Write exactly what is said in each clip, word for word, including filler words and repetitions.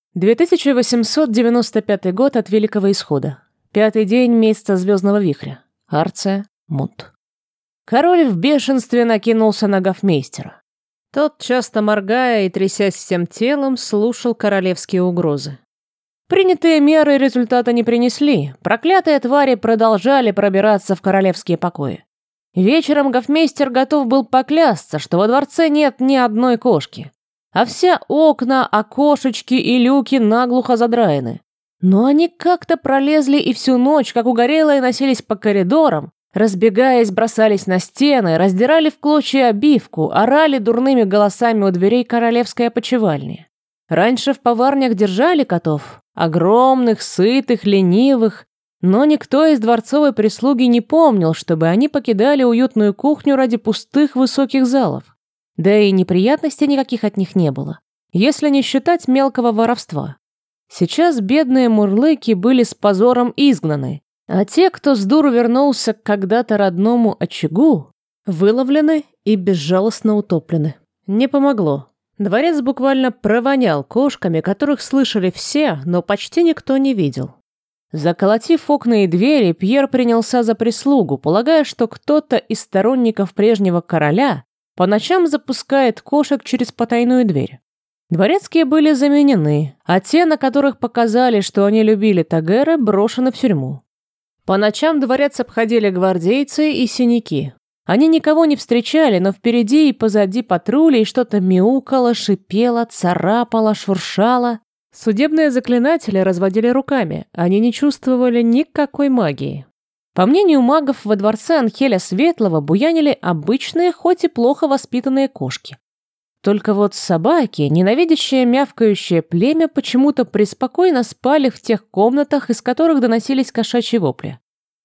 две тысячи восемьсот девяносто пятый год от Великого Исхода. Пятый день месяца Звездного Вихря. Арция, Мунт. Король в бешенстве накинулся на гофмейстера. Тот, часто моргая и трясясь всем телом, слушал королевские угрозы. Принятые меры результата не принесли. Проклятые твари продолжали пробираться в королевские покои. Вечером гофмейстер готов был поклясться, что во дворце нет ни одной кошки, а все окна, окошечки и люки наглухо задраены. Но они как-то пролезли и всю ночь, как угорелые, носились по коридорам, разбегаясь, бросались на стены, раздирали в клочья обивку, орали дурными голосами у дверей королевской опочивальни. Раньше в поварнях держали котов, огромных, сытых, ленивых, но никто из дворцовой прислуги не помнил, чтобы они покидали уютную кухню ради пустых высоких залов. Да и неприятностей никаких от них не было, если не считать мелкого воровства. Сейчас бедные мурлыки были с позором изгнаны, а те, кто с дуру вернулся к когда-то родному очагу, выловлены и безжалостно утоплены. Не помогло. Дворец буквально провонял кошками, которых слышали все, но почти никто не видел. Заколотив окна и двери, Пьер принялся за прислугу, полагая, что кто-то из сторонников прежнего короля по ночам запускает кошек через потайную дверь. Дворецкие были заменены, а те, на которых показали, что они любили Тагера, брошены в тюрьму. По ночам дворец обходили гвардейцы и синяки. Они никого не встречали, но впереди и позади патрулей что-то мяукало, шипело, царапало, шуршало. Судебные заклинатели разводили руками, они не чувствовали никакой магии. По мнению магов, во дворце Анхеля Светлого буянили обычные, хоть и плохо воспитанные кошки. Только вот собаки, ненавидящее мявкающее племя, почему-то преспокойно спали в тех комнатах, из которых доносились кошачьи вопли.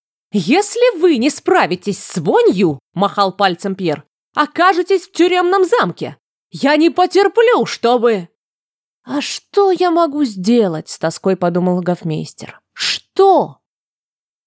«Если вы не справитесь с вонью, — махал пальцем Пьер, — окажетесь в тюремном замке. Я не потерплю, чтобы...» «А что я могу сделать?» — с тоской подумал гофмейстер. «Что?»